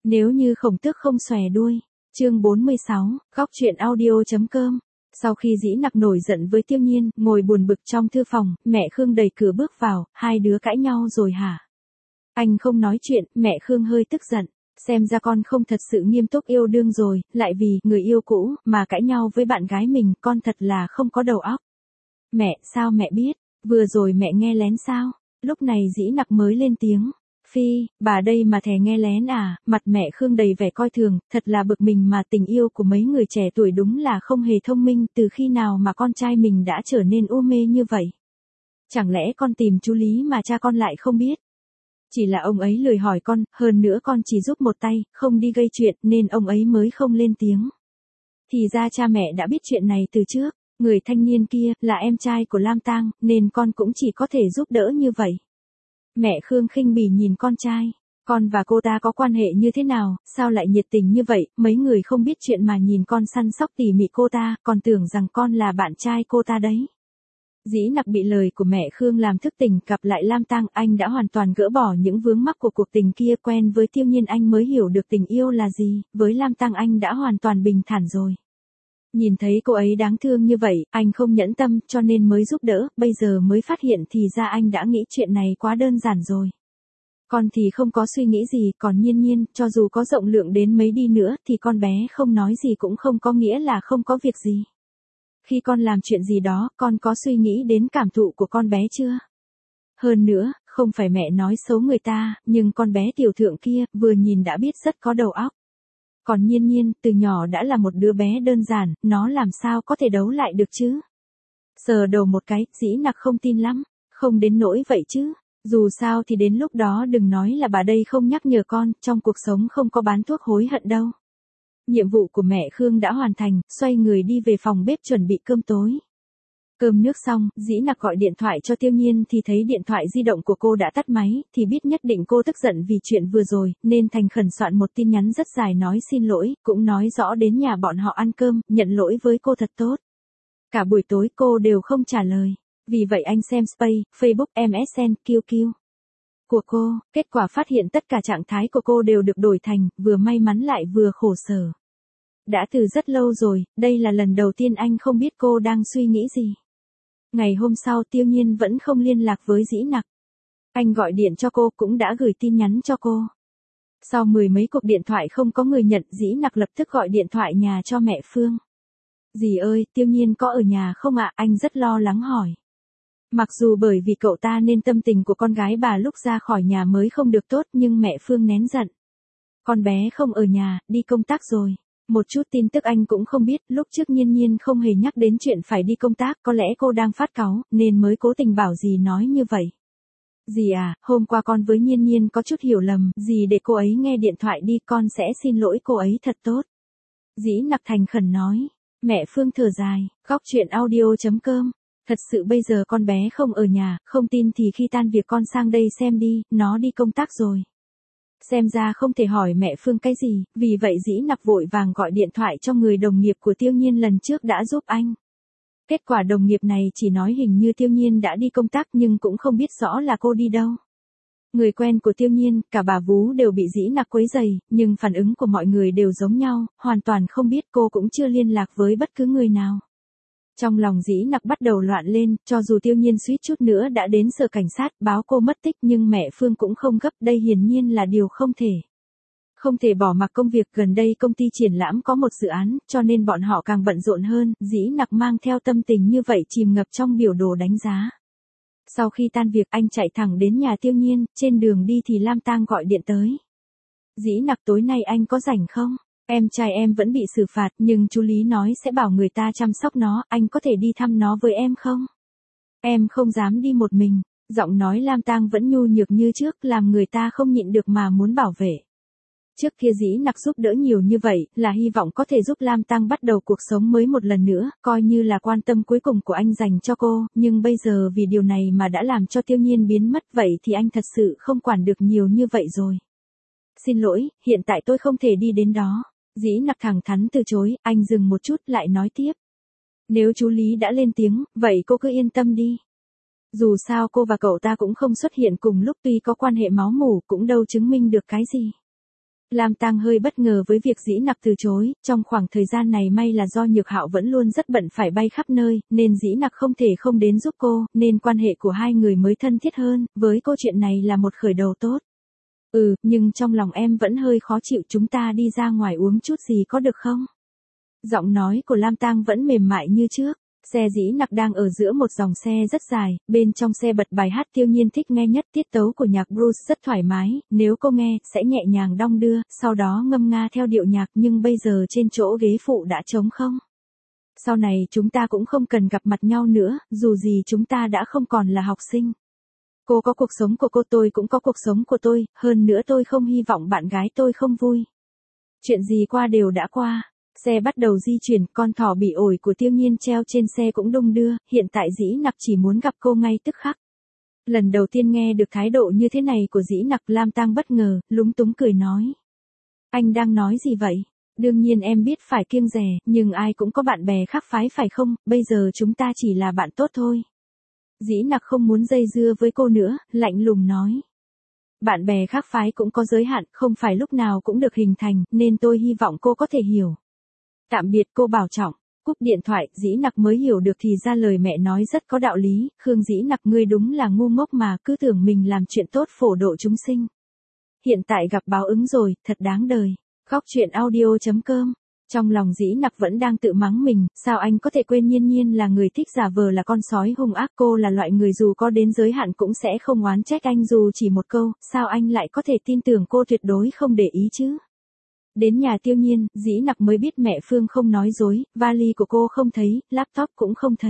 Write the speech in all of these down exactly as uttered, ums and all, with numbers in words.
Nếu như khổng tước không xòe đuôi. Chương bốn mươi sáu, góc truyện audio.com. Sau khi Dĩ Nặc nổi giận với Tiêu Nhiên, ngồi buồn bực trong thư phòng, mẹ Khương đẩy cửa bước vào, hai đứa cãi nhau rồi hả? Anh không nói chuyện, mẹ Khương hơi tức giận. Xem ra con không thật sự nghiêm túc yêu đương rồi, lại vì người yêu cũ mà cãi nhau với bạn gái mình, con thật là không có đầu óc. Mẹ, sao mẹ biết? Vừa rồi mẹ nghe lén sao? Lúc này Dĩ Nặc mới lên tiếng. Phi, bà đây mà thè nghe lén à? Mặt mẹ Khương đầy vẻ coi thường, thật là bực mình mà tình yêu của mấy người trẻ tuổi đúng là không hề thông minh, từ khi nào mà con trai mình đã trở nên u mê như vậy? Chẳng lẽ con tìm chú Lý mà cha con lại không biết? Chỉ là ông ấy lười hỏi con, hơn nữa con chỉ giúp một tay, không đi gây chuyện nên ông ấy mới không lên tiếng. Thì ra cha mẹ đã biết chuyện này từ trước, người thanh niên kia là em trai của Lam Tang, nên con cũng chỉ có thể giúp đỡ như vậy. Mẹ Khương khinh bỉ nhìn con trai, con và cô ta có quan hệ như thế nào, sao lại nhiệt tình như vậy, mấy người không biết chuyện mà nhìn con săn sóc tỉ mỉ cô ta, còn tưởng rằng con là bạn trai cô ta đấy. Dĩ Nặc bị lời của mẹ Khương làm thức tỉnh, cặp lại Lam Tang, anh đã hoàn toàn gỡ bỏ những vướng mắc của cuộc tình kia, quen với Tiêu Nhiên anh mới hiểu được tình yêu là gì, với Lam Tang anh đã hoàn toàn bình thản rồi. Nhìn thấy cô ấy đáng thương như vậy, anh không nhẫn tâm cho nên mới giúp đỡ, bây giờ mới phát hiện thì ra anh đã nghĩ chuyện này quá đơn giản rồi. Con thì không có suy nghĩ gì, còn Nhiên Nhiên, cho dù có rộng lượng đến mấy đi nữa thì con bé không nói gì cũng không có nghĩa là không có việc gì. Khi con làm chuyện gì đó, con có suy nghĩ đến cảm thụ của con bé chưa? Hơn nữa, không phải mẹ nói xấu người ta, nhưng con bé tiểu thượng kia, vừa nhìn đã biết rất có đầu óc. Còn Nhiên Nhiên, từ nhỏ đã là một đứa bé đơn giản, nó làm sao có thể đấu lại được chứ? Sờ đầu một cái, Dĩ Nặc không tin lắm, không đến nỗi vậy chứ. Dù sao thì đến lúc đó đừng nói là bà đây không nhắc nhở con, trong cuộc sống không có bán thuốc hối hận đâu. Nhiệm vụ của mẹ Khương đã hoàn thành, xoay người đi về phòng bếp chuẩn bị cơm tối. Cơm nước xong, Dĩ Nặc gọi điện thoại cho Tiêu Nhiên thì thấy điện thoại di động của cô đã tắt máy, thì biết nhất định cô tức giận vì chuyện vừa rồi, nên thành khẩn soạn một tin nhắn rất dài nói xin lỗi, cũng nói rõ đến nhà bọn họ ăn cơm, nhận lỗi với cô thật tốt. Cả buổi tối cô đều không trả lời, vì vậy anh xem Space, Facebook, em ét en, quy quy của cô, kết quả phát hiện tất cả trạng thái của cô đều được đổi thành, vừa may mắn lại vừa khổ sở. Đã từ rất lâu rồi, đây là lần đầu tiên anh không biết cô đang suy nghĩ gì. Ngày hôm sau Tiêu Nhiên vẫn không liên lạc với Dĩ Nặc. Anh gọi điện cho cô cũng đã gửi tin nhắn cho cô. Sau mười mấy cuộc điện thoại không có người nhận, Dĩ Nặc lập tức gọi điện thoại nhà cho mẹ Phương. Dì ơi, Tiêu Nhiên có ở nhà không ạ? Anh rất lo lắng hỏi. Mặc dù bởi vì cậu ta nên tâm tình của con gái bà lúc ra khỏi nhà mới không được tốt, nhưng mẹ Phương nén giận. Con bé không ở nhà, đi công tác rồi. Một chút tin tức anh cũng không biết, lúc trước Nhiên Nhiên không hề nhắc đến chuyện phải đi công tác, có lẽ cô đang phát cáu, nên mới cố tình bảo dì nói như vậy. Dì à, hôm qua con với Nhiên Nhiên có chút hiểu lầm, dì để cô ấy nghe điện thoại đi, con sẽ xin lỗi cô ấy thật tốt. Dĩ Nặc thành khẩn nói. Mẹ Phương thở dài, góc truyện audio.com. Thật sự bây giờ con bé không ở nhà, không tin thì khi tan việc con sang đây xem đi, nó đi công tác rồi. Xem ra không thể hỏi mẹ Phương cái gì, vì vậy Dĩ Nặc vội vàng gọi điện thoại cho người đồng nghiệp của Tiêu Nhiên lần trước đã giúp anh. Kết quả đồng nghiệp này chỉ nói hình như Tiêu Nhiên đã đi công tác nhưng cũng không biết rõ là cô đi đâu. Người quen của Tiêu Nhiên, cả bà vú đều bị Dĩ Nặc quấy rầy, nhưng phản ứng của mọi người đều giống nhau, hoàn toàn không biết, cô cũng chưa liên lạc với bất cứ người nào. Trong lòng Dĩ Nặc bắt đầu loạn lên, cho dù Tiêu Nhiên suýt chút nữa đã đến sở cảnh sát báo cô mất tích nhưng mẹ Phương cũng không gấp, đây hiển nhiên là điều không thể. Không thể bỏ mặc công việc, gần đây công ty triển lãm có một dự án, cho nên bọn họ càng bận rộn hơn, Dĩ Nặc mang theo tâm tình như vậy chìm ngập trong biểu đồ đánh giá. Sau khi tan việc anh chạy thẳng đến nhà Tiêu Nhiên, trên đường đi thì Lam Tang gọi điện tới. Dĩ Nặc tối nay anh có rảnh không? Em trai em vẫn bị xử phạt nhưng chú Lý nói sẽ bảo người ta chăm sóc nó, anh có thể đi thăm nó với em không? Em không dám đi một mình, giọng nói Lam Tang vẫn nhu nhược như trước, làm người ta không nhịn được mà muốn bảo vệ. Trước kia Dĩ Nặc giúp đỡ nhiều như vậy, là hy vọng có thể giúp Lam Tang bắt đầu cuộc sống mới một lần nữa, coi như là quan tâm cuối cùng của anh dành cho cô, nhưng bây giờ vì điều này mà đã làm cho Tiêu Nhiên biến mất, vậy thì anh thật sự không quản được nhiều như vậy rồi. Xin lỗi, hiện tại tôi không thể đi đến đó. Dĩ Nặc thẳng thắn từ chối, anh dừng một chút lại nói tiếp. Nếu chú Lý đã lên tiếng, vậy cô cứ yên tâm đi. Dù sao cô và cậu ta cũng không xuất hiện cùng lúc, tuy có quan hệ máu mủ cũng đâu chứng minh được cái gì. Lam Tang hơi bất ngờ với việc Dĩ Nặc từ chối, trong khoảng thời gian này may là do Nhược Hạo vẫn luôn rất bận phải bay khắp nơi, nên Dĩ Nặc không thể không đến giúp cô, nên quan hệ của hai người mới thân thiết hơn, với câu chuyện này là một khởi đầu tốt. Ừ, nhưng trong lòng em vẫn hơi khó chịu, chúng ta đi ra ngoài uống chút gì có được không? Giọng nói của Lam Tang vẫn mềm mại như trước. Xe Dĩ Nặc đang ở giữa một dòng xe rất dài, bên trong xe bật bài hát Tiêu Nhiên thích nghe nhất, tiết tấu của nhạc Bruce rất thoải mái, nếu cô nghe, sẽ nhẹ nhàng đong đưa, sau đó ngâm nga theo điệu nhạc, nhưng bây giờ trên chỗ ghế phụ đã trống không. Sau này chúng ta cũng không cần gặp mặt nhau nữa, dù gì chúng ta đã không còn là học sinh. Cô có cuộc sống của cô, tôi cũng có cuộc sống của tôi, hơn nữa tôi không hy vọng bạn gái tôi không vui. Chuyện gì qua đều đã qua. Xe bắt đầu di chuyển, con thỏ bị ổi của Tiêu Nhiên treo trên xe cũng đung đưa, hiện tại Dĩ Nặc chỉ muốn gặp cô ngay tức khắc. Lần đầu tiên nghe được thái độ như thế này của Dĩ Nặc, Lam Tang bất ngờ, lúng túng cười nói. Anh đang nói gì vậy? Đương nhiên em biết phải kiêng dè, nhưng ai cũng có bạn bè khác phái phải không, bây giờ chúng ta chỉ là bạn tốt thôi. Dĩ Nặc không muốn dây dưa với cô nữa, lạnh lùng nói. Bạn bè khác phái cũng có giới hạn, không phải lúc nào cũng được hình thành, nên tôi hy vọng cô có thể hiểu. Tạm biệt, cô bảo trọng. Cúp điện thoại, Dĩ Nặc mới hiểu được thì ra lời mẹ nói rất có đạo lý, Khương Dĩ Nặc ngươi đúng là ngu ngốc mà, cứ tưởng mình làm chuyện tốt phổ độ chúng sinh. Hiện tại gặp báo ứng rồi, thật đáng đời. Góc truyện audio chấm com. Trong lòng Dĩ Nặc vẫn đang tự mắng mình, sao anh có thể quên Nhiên Nhiên là người thích giả vờ là con sói hung ác, cô là loại người dù có đến giới hạn cũng sẽ không oán trách anh dù chỉ một câu, sao anh lại có thể tin tưởng cô tuyệt đối không để ý chứ? Đến nhà Tiêu Nhiên, Dĩ Nặc mới biết mẹ Phương không nói dối, vali của cô không thấy, laptop cũng không thấy.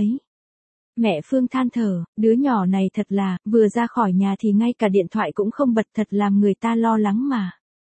Mẹ Phương than thở, đứa nhỏ này thật là, vừa ra khỏi nhà thì ngay cả điện thoại cũng không bật, thật làm người ta lo lắng mà.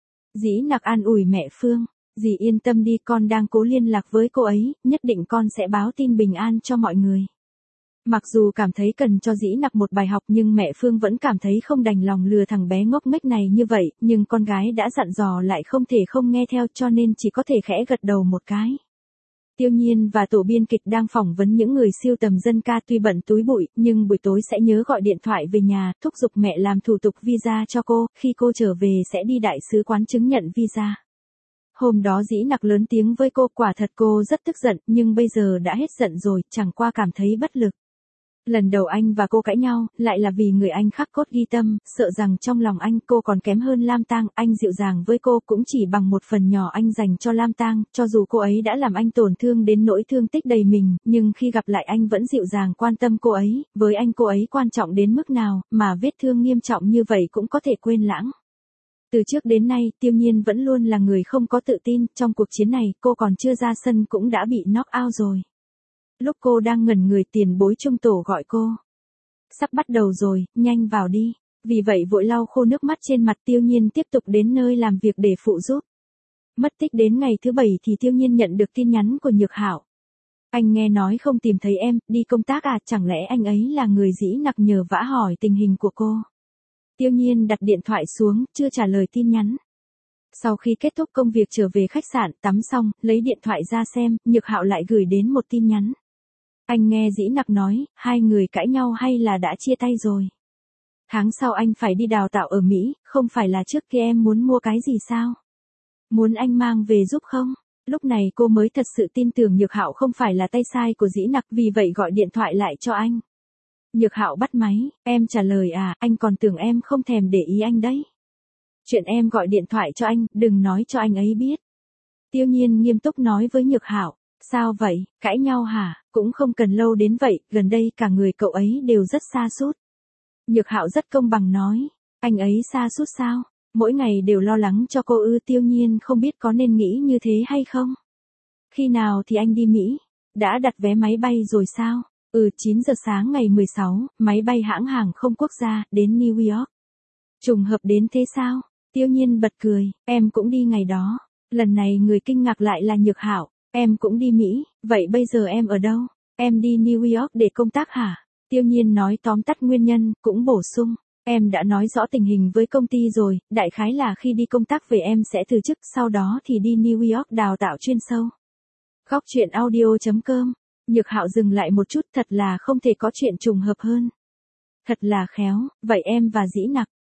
Dĩ Nặc an ủi mẹ Phương, dì yên tâm đi, con đang cố liên lạc với cô ấy, nhất định con sẽ báo tin bình an cho mọi người. Mặc dù cảm thấy cần cho Dĩ Nặc một bài học nhưng mẹ Phương vẫn cảm thấy không đành lòng lừa thằng bé ngốc nghếch này như vậy, nhưng con gái đã dặn dò lại không thể không nghe theo cho nên chỉ có thể khẽ gật đầu một cái. Tiêu Nhiên và tổ biên kịch đang phỏng vấn những người siêu tầm dân ca, tuy bận túi bụi, nhưng buổi tối sẽ nhớ gọi điện thoại về nhà, thúc giục mẹ làm thủ tục visa cho cô, khi cô trở về sẽ đi đại sứ quán chứng nhận visa. Hôm đó Dĩ Nặc lớn tiếng với cô, quả thật cô rất tức giận, nhưng bây giờ đã hết giận rồi, chẳng qua cảm thấy bất lực. Lần đầu anh và cô cãi nhau, lại là vì người anh khắc cốt ghi tâm, sợ rằng trong lòng anh cô còn kém hơn Lam Tang, anh dịu dàng với cô cũng chỉ bằng một phần nhỏ anh dành cho Lam Tang, cho dù cô ấy đã làm anh tổn thương đến nỗi thương tích đầy mình, nhưng khi gặp lại anh vẫn dịu dàng quan tâm cô ấy, với anh cô ấy quan trọng đến mức nào, mà vết thương nghiêm trọng như vậy cũng có thể quên lãng. Từ trước đến nay, Tiêu Nhiên vẫn luôn là người không có tự tin, trong cuộc chiến này, cô còn chưa ra sân cũng đã bị knock out rồi. Lúc cô đang ngẩn người, tiền bối trung tổ gọi cô. Sắp bắt đầu rồi, nhanh vào đi. Vì vậy vội lau khô nước mắt trên mặt, Tiêu Nhiên tiếp tục đến nơi làm việc để phụ giúp. Mất tích đến ngày thứ bảy thì Tiêu Nhiên nhận được tin nhắn của Nhược Hạo. Anh nghe nói không tìm thấy em, đi công tác à, chẳng lẽ anh ấy là người Dĩ Nặc nhờ vả hỏi tình hình của cô. Tiêu Nhiên đặt điện thoại xuống, chưa trả lời tin nhắn. Sau khi kết thúc công việc trở về khách sạn, tắm xong, lấy điện thoại ra xem, Nhược Hạo lại gửi đến một tin nhắn. Anh nghe Dĩ Nặc nói, hai người cãi nhau hay là đã chia tay rồi? Tháng sau anh phải đi đào tạo ở Mỹ, không phải là trước kia em muốn mua cái gì sao? Muốn anh mang về giúp không? Lúc này cô mới thật sự tin tưởng Nhược Hạo không phải là tay sai của Dĩ Nặc, vì vậy gọi điện thoại lại cho anh. Nhược Hạo bắt máy, em trả lời à, anh còn tưởng em không thèm để ý anh đấy. Chuyện em gọi điện thoại cho anh, đừng nói cho anh ấy biết. Tiêu Nhiên nghiêm túc nói với Nhược Hạo, sao vậy, cãi nhau hả, cũng không cần lâu đến vậy, gần đây cả người cậu ấy đều rất sa sút. Nhược Hạo rất công bằng nói, anh ấy sa sút sao, mỗi ngày đều lo lắng cho cô ư? Tiêu Nhiên không biết có nên nghĩ như thế hay không. Khi nào thì anh đi Mỹ, đã đặt vé máy bay rồi sao? Ừ, chín giờ sáng ngày mười sáu, máy bay hãng hàng không quốc gia, đến New York. Trùng hợp đến thế sao? Tiêu Nhiên bật cười, em cũng đi ngày đó. Lần này người kinh ngạc lại là Nhược Hạo, em cũng đi Mỹ, vậy bây giờ em ở đâu? Em đi New York để công tác hả? Tiêu Nhiên nói tóm tắt nguyên nhân, cũng bổ sung, em đã nói rõ tình hình với công ty rồi, đại khái là khi đi công tác về em sẽ từ chức, sau đó thì đi New York đào tạo chuyên sâu. Góc truyện audio chấm com. Nhược Hạo dừng lại một chút, thật là không thể có chuyện trùng hợp hơn. Thật là khéo, vậy em và Dĩ Nặc,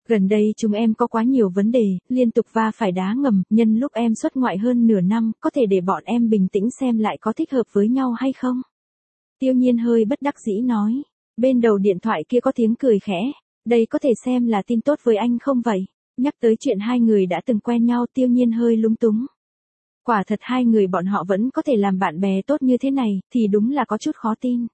Gần đây chúng em có quá nhiều vấn đề, liên tục va phải đá ngầm, nhân lúc em xuất ngoại hơn nửa năm, có thể để bọn em bình tĩnh xem lại có thích hợp với nhau hay không? Tiêu Nhiên hơi bất đắc dĩ nói. Bên đầu điện thoại kia có tiếng cười khẽ. Đây có thể xem là tin tốt với anh không vậy? Nhắc tới chuyện hai người đã từng quen nhau, Tiêu Nhiên hơi lúng túng. Quả thật hai người bọn họ vẫn có thể làm bạn bè tốt như thế này, thì đúng là có chút khó tin.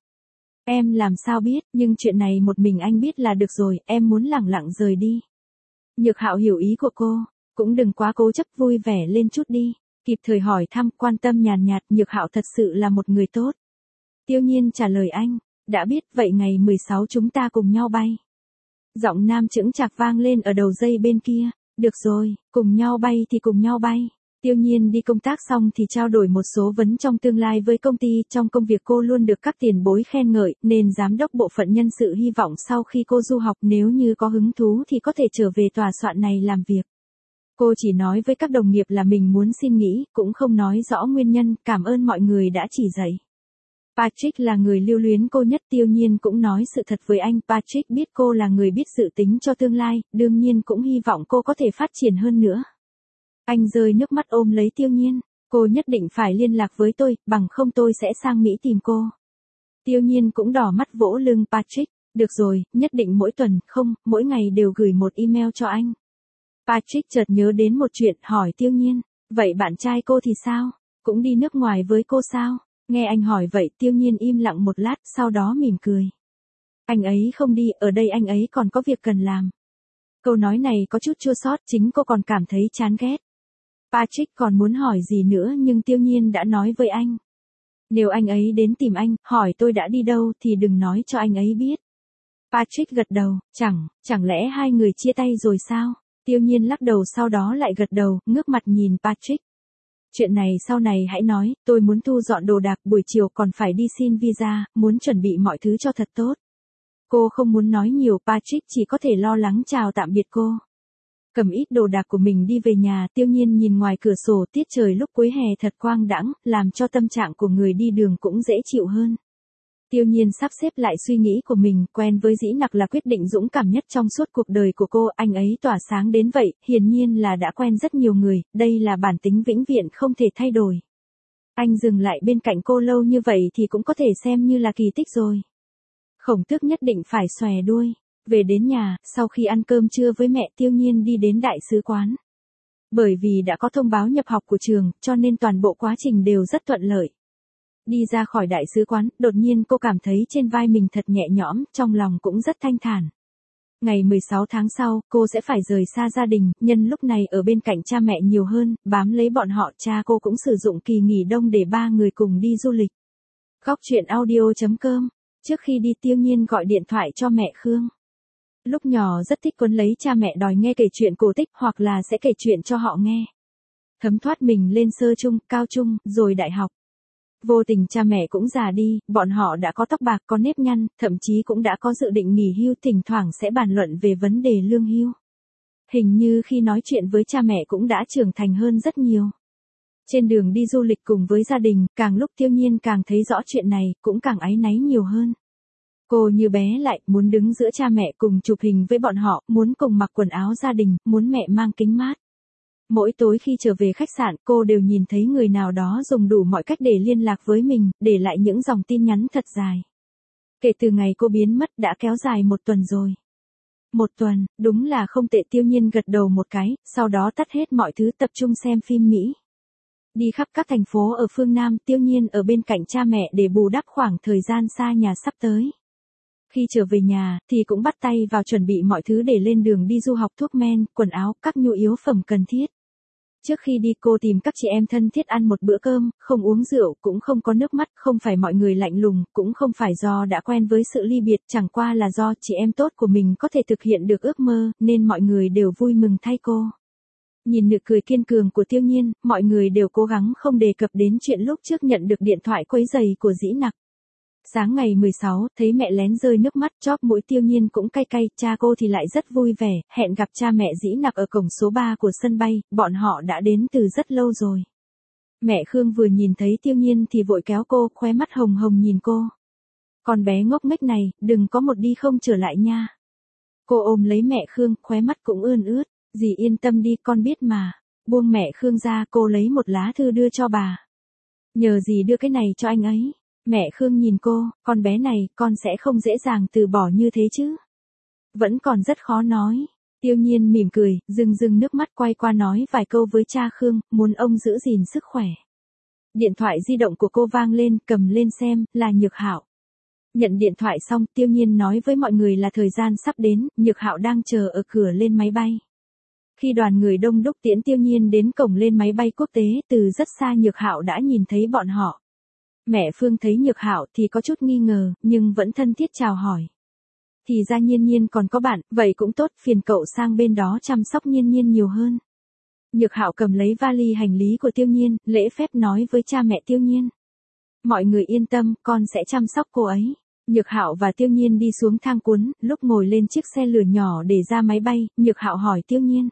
Em làm sao biết, nhưng chuyện này một mình anh biết là được rồi, em muốn lẳng lặng rời đi. Nhược Hạo hiểu ý của cô, cũng đừng quá cố chấp, vui vẻ lên chút đi. Kịp thời hỏi thăm, quan tâm nhàn nhạt, Nhược Hạo thật sự là một người tốt. Tiêu Nhiên trả lời anh, đã biết, vậy ngày mười sáu chúng ta cùng nhau bay. Giọng nam chững chạc vang lên ở đầu dây bên kia, được rồi, cùng nhau bay thì cùng nhau bay. Tiêu Nhiên đi công tác xong thì trao đổi một số vấn trong tương lai với công ty, trong công việc cô luôn được các tiền bối khen ngợi, nên giám đốc bộ phận nhân sự hy vọng sau khi cô du học nếu như có hứng thú thì có thể trở về tòa soạn này làm việc. Cô chỉ nói với các đồng nghiệp là mình muốn xin nghỉ, cũng không nói rõ nguyên nhân, cảm ơn mọi người đã chỉ dạy. Patrick là người lưu luyến cô nhất, Tiêu Nhiên cũng nói sự thật với anh, Patrick biết cô là người biết dự tính cho tương lai, đương nhiên cũng hy vọng cô có thể phát triển hơn nữa. Anh rơi nước mắt ôm lấy Tiêu Nhiên, cô nhất định phải liên lạc với tôi, bằng không tôi sẽ sang Mỹ tìm cô. Tiêu Nhiên cũng đỏ mắt vỗ lưng Patrick, được rồi, nhất định mỗi tuần, không, mỗi ngày đều gửi một email cho anh. Patrick chợt nhớ đến một chuyện, hỏi Tiêu Nhiên, vậy bạn trai cô thì sao, cũng đi nước ngoài với cô sao? Nghe anh hỏi vậy, Tiêu Nhiên im lặng một lát, sau đó mỉm cười. Anh ấy không đi, ở đây anh ấy còn có việc cần làm. Câu nói này có chút chua xót, chính cô còn cảm thấy chán ghét. Patrick còn muốn hỏi gì nữa nhưng Tiêu Nhiên đã nói với anh. Nếu anh ấy đến tìm anh, hỏi tôi đã đi đâu thì đừng nói cho anh ấy biết. Patrick gật đầu, chẳng, chẳng lẽ hai người chia tay rồi sao? Tiêu Nhiên lắc đầu sau đó lại gật đầu, ngước mặt nhìn Patrick. Chuyện này sau này hãy nói, tôi muốn thu dọn đồ đạc, buổi chiều còn phải đi xin visa, muốn chuẩn bị mọi thứ cho thật tốt. Cô không muốn nói nhiều, Patrick chỉ có thể lo lắng chào tạm biệt cô. Cầm ít đồ đạc của mình đi về nhà, Tiêu Nhiên nhìn ngoài cửa sổ, tiết trời lúc cuối hè thật quang đãng, làm cho tâm trạng của người đi đường cũng dễ chịu hơn. Tiêu Nhiên sắp xếp lại suy nghĩ của mình, quen với Dĩ Nặc là quyết định dũng cảm nhất trong suốt cuộc đời của cô, anh ấy tỏa sáng đến vậy, hiển nhiên là đã quen rất nhiều người, đây là bản tính vĩnh viễn không thể thay đổi. Anh dừng lại bên cạnh cô lâu như vậy thì cũng có thể xem như là kỳ tích rồi. Khổng Tước nhất định phải xòe đuôi. Về đến nhà, sau khi ăn cơm trưa với mẹ, Tiêu Nhiên đi đến đại sứ quán. Bởi vì đã có thông báo nhập học của trường, cho nên toàn bộ quá trình đều rất thuận lợi. Đi ra khỏi đại sứ quán, đột nhiên cô cảm thấy trên vai mình thật nhẹ nhõm, trong lòng cũng rất thanh thản. Ngày mười sáu tháng sau, cô sẽ phải rời xa gia đình, nhân lúc này ở bên cạnh cha mẹ nhiều hơn, bám lấy bọn họ, cha cô cũng sử dụng kỳ nghỉ đông để ba người cùng đi du lịch. Góc truyện audio chấm com. Trước khi đi, Tiêu Nhiên gọi điện thoại cho mẹ Khương. Lúc nhỏ rất thích cuốn lấy cha mẹ đòi nghe kể chuyện cổ tích hoặc là sẽ kể chuyện cho họ nghe. Thấm thoát mình lên sơ trung, cao trung, rồi đại học. Vô tình cha mẹ cũng già đi, bọn họ đã có tóc bạc, có nếp nhăn, thậm chí cũng đã có dự định nghỉ hưu, thỉnh thoảng sẽ bàn luận về vấn đề lương hưu. Hình như khi nói chuyện với cha mẹ cũng đã trưởng thành hơn rất nhiều. Trên đường đi du lịch cùng với gia đình, càng lúc Tiêu Nhiên càng thấy rõ chuyện này, cũng càng áy náy nhiều hơn. Cô như bé lại, muốn đứng giữa cha mẹ cùng chụp hình với bọn họ, muốn cùng mặc quần áo gia đình, muốn mẹ mang kính mát. Mỗi tối khi trở về khách sạn, cô đều nhìn thấy người nào đó dùng đủ mọi cách để liên lạc với mình, để lại những dòng tin nhắn thật dài. Kể từ ngày cô biến mất đã kéo dài một tuần rồi. Một tuần, đúng là không tệ, Tiêu Nhiên gật đầu một cái, sau đó tắt hết mọi thứ tập trung xem phim Mỹ. Đi khắp các thành phố ở phương Nam, Tiêu Nhiên ở bên cạnh cha mẹ để bù đắp khoảng thời gian xa nhà sắp tới. Khi trở về nhà, thì cũng bắt tay vào chuẩn bị mọi thứ để lên đường đi du học, thuốc men, quần áo, các nhu yếu phẩm cần thiết. Trước khi đi cô tìm các chị em thân thiết ăn một bữa cơm, không uống rượu, cũng không có nước mắt, không phải mọi người lạnh lùng, cũng không phải do đã quen với sự ly biệt, chẳng qua là do chị em tốt của mình có thể thực hiện được ước mơ, nên mọi người đều vui mừng thay cô. Nhìn nụ cười kiên cường của Tiêu Nhiên, mọi người đều cố gắng không đề cập đến chuyện lúc trước nhận được điện thoại quấy rầy của Dĩ Nặc. Sáng ngày mười sáu, thấy mẹ lén rơi nước mắt, chóp mũi Tiêu Nhiên cũng cay cay, cha cô thì lại rất vui vẻ, hẹn gặp cha mẹ Dĩ Nặc ở cổng số ba của sân bay, bọn họ đã đến từ rất lâu rồi. Mẹ Khương vừa nhìn thấy Tiêu Nhiên thì vội kéo cô, khóe mắt hồng hồng nhìn cô. Con bé ngốc nghếch này, đừng có một đi không trở lại nha. Cô ôm lấy mẹ Khương, khóe mắt cũng ươn ướt. Dì yên tâm đi, con biết mà. Buông mẹ Khương ra, cô lấy một lá thư đưa cho bà. Nhờ dì đưa cái này cho anh ấy. Mẹ Khương nhìn cô, con bé này, con sẽ không dễ dàng từ bỏ như thế chứ. Vẫn còn rất khó nói. Tiêu Nhiên mỉm cười, rưng rưng nước mắt quay qua nói vài câu với cha Khương, muốn ông giữ gìn sức khỏe. Điện thoại di động của cô vang lên, cầm lên xem, là Nhược Hạo. Nhận điện thoại xong, Tiêu Nhiên nói với mọi người là thời gian sắp đến, Nhược Hạo đang chờ ở cửa lên máy bay. Khi đoàn người đông đúc tiễn Tiêu Nhiên đến cổng lên máy bay quốc tế, từ rất xa Nhược Hạo đã nhìn thấy bọn họ. Mẹ Phương thấy Nhược Hạo thì có chút nghi ngờ, nhưng vẫn thân thiết chào hỏi. Thì ra Nhiên Nhiên còn có bạn, vậy cũng tốt, phiền cậu sang bên đó chăm sóc Nhiên Nhiên nhiều hơn. Nhược Hạo cầm lấy vali hành lý của Tiêu Nhiên, lễ phép nói với cha mẹ Tiêu Nhiên. Mọi người yên tâm, con sẽ chăm sóc cô ấy. Nhược Hạo và Tiêu Nhiên đi xuống thang cuốn, lúc ngồi lên chiếc xe lửa nhỏ để ra máy bay, Nhược Hạo hỏi Tiêu Nhiên.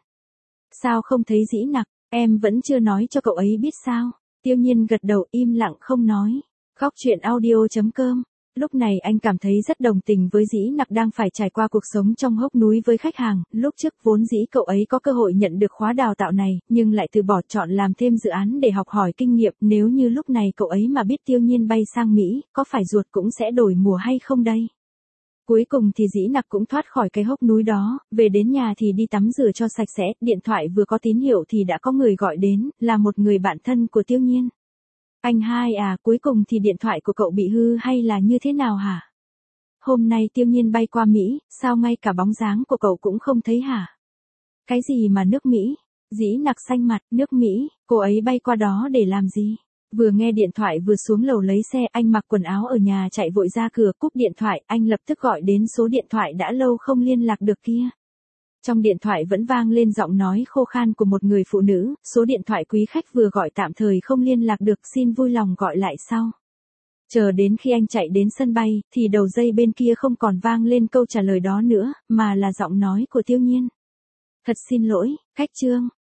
Sao không thấy Dĩ Nặc, em vẫn chưa nói cho cậu ấy biết sao? Tiêu Nhiên gật đầu im lặng không nói. Góc truyện audio chấm com. Lúc này anh cảm thấy rất đồng tình với Dĩ Nặc đang phải trải qua cuộc sống trong hốc núi với khách hàng, lúc trước vốn dĩ cậu ấy có cơ hội nhận được khóa đào tạo này, nhưng lại từ bỏ chọn làm thêm dự án để học hỏi kinh nghiệm, nếu như lúc này cậu ấy mà biết Tiêu Nhiên bay sang Mỹ, có phải ruột cũng sẽ đổi mùa hay không đây? Cuối cùng thì Dĩ Nặc cũng thoát khỏi cái hốc núi đó, về đến nhà thì đi tắm rửa cho sạch sẽ, điện thoại vừa có tín hiệu thì đã có người gọi đến, là một người bạn thân của Tiêu Nhiên. Anh hai à, cuối cùng thì điện thoại của cậu bị hư hay là như thế nào hả? Hôm nay Tiêu Nhiên bay qua Mỹ, sao ngay cả bóng dáng của cậu cũng không thấy hả? Cái gì mà nước Mỹ? Dĩ Nặc xanh mặt, nước Mỹ, cô ấy bay qua đó để làm gì? Vừa nghe điện thoại vừa xuống lầu lấy xe, anh mặc quần áo ở nhà chạy vội ra cửa, cúp điện thoại, anh lập tức gọi đến số điện thoại đã lâu không liên lạc được kia. Trong điện thoại vẫn vang lên giọng nói khô khan của một người phụ nữ, số điện thoại quý khách vừa gọi tạm thời không liên lạc được, xin vui lòng gọi lại sau. Chờ đến khi anh chạy đến sân bay, thì đầu dây bên kia không còn vang lên câu trả lời đó nữa, mà là giọng nói của Tiêu Nhiên. Thật xin lỗi, khách Trương,